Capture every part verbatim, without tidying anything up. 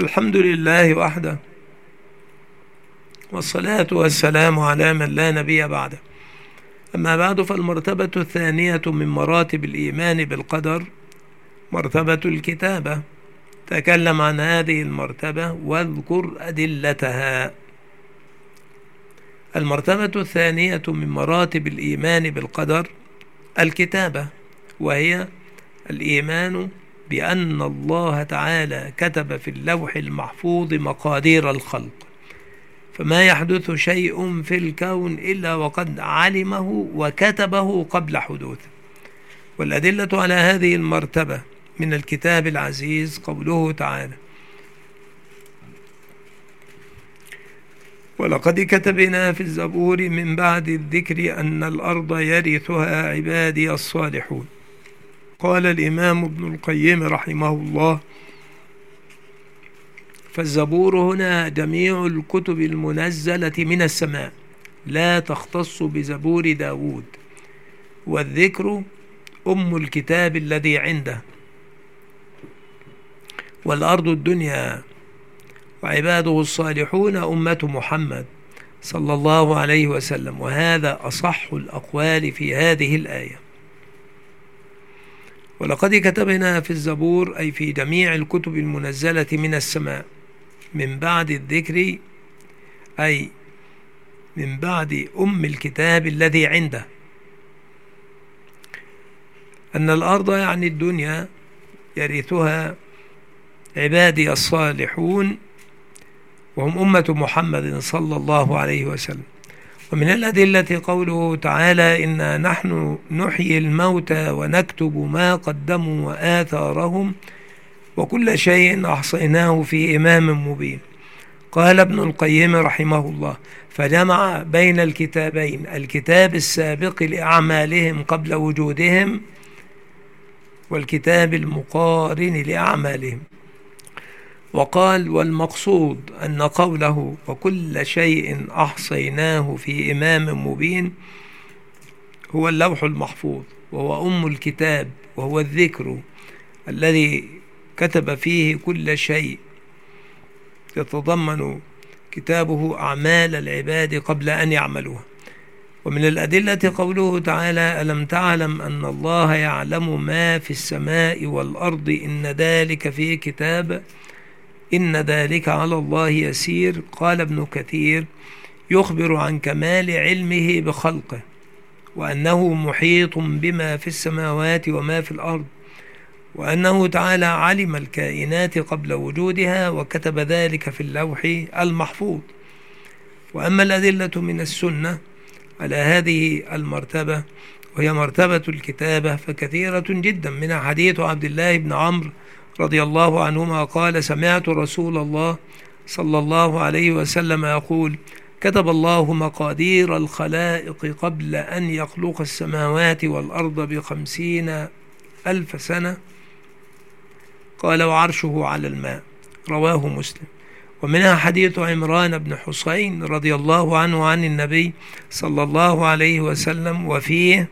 الحمد لله وحده، والصلاة والسلام على من لا نبي بعده. أما بعد، فالمرتبة الثانية من مراتب الإيمان بالقدر مرتبة الكتابة. تكلم عن هذه المرتبة واذكر أدلتها. المرتبة الثانية من مراتب الإيمان بالقدر الكتابة، وهي الإيمان بأن الله تعالى كتب في اللوح المحفوظ مقادير الخلق، فما يحدث شيء في الكون إلا وقد علمه وكتبه قبل حدوثه. والأدلة على هذه المرتبة من الكتاب العزيز قوله تعالى: ولقد كتبنا في الزبور من بعد الذكر أن الأرض يرثها عبادي الصالحون. قال الإمام ابن القيم رحمه الله: فالزبور هنا جميع الكتب المنزلة من السماء، لا تختص بزبور داود. والذكر أم الكتاب الذي عنده، والأرض الدنيا، وعباده الصالحون أمة محمد صلى الله عليه وسلم. وهذا أصح الأقوال في هذه الآية. ولقد كتبنا في الزبور أي في جميع الكتب المنزلة من السماء من بعد الذكر، أي من بعد أم الكتاب الذي عنده، أن الأرض يعني الدنيا يرثها عبادي الصالحون وهم أمة محمد صلى الله عليه وسلم. ومن الأدلة قوله تعالى: إنا نحن نحيي الموتى ونكتب ما قدموا وآثارهم وكل شيء أحصيناه في إمام مبين. قال ابن القيم رحمه الله: فجمع بين الكتابين، الكتاب السابق لأعمالهم قبل وجودهم والكتاب المقارن لأعمالهم. وقال: والمقصود أن قوله وكل شيء أحصيناه في إمام مبين هو اللوح المحفوظ، وهو أم الكتاب، وهو الذكر الذي كتب فيه كل شيء يتضمن كتابه أعمال العباد قبل أن يعملوها. ومن الأدلة قوله تعالى: ألم تعلم أن الله يعلم ما في السماء والأرض إن ذلك في كتاب إن ذلك على الله يسير. قال ابن كثير: يخبر عن كمال علمه بخلقه، وأنه محيط بما في السماوات وما في الأرض، وأنه تعالى علم الكائنات قبل وجودها وكتب ذلك في اللوح المحفوظ. وأما الأدلة من السنة على هذه المرتبة وهي مرتبة الكتابة فكثيرة جدا، منها حديث عبد الله بن عمرو رضي الله عنهما قال: سمعت رسول الله صلى الله عليه وسلم يقول: كتب الله مقادير الخلائق قبل أن يخلق السماوات والأرض بخمسين ألف سنة. قال: وعرشه على الماء. رواه مسلم. ومنها حديث عمران بن حسين رضي الله عنه عن النبي صلى الله عليه وسلم، وفيه: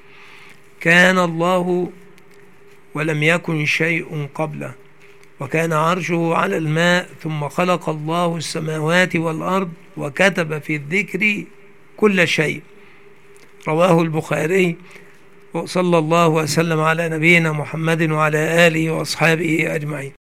كان الله ولم يكن شيء قبله، وكان عرشه على الماء، ثم خلق الله السماوات والأرض وكتب في الذكر كل شيء. رواه البخاري. وصلى الله وسلم على نبينا محمد وعلى آله وأصحابه أجمعين.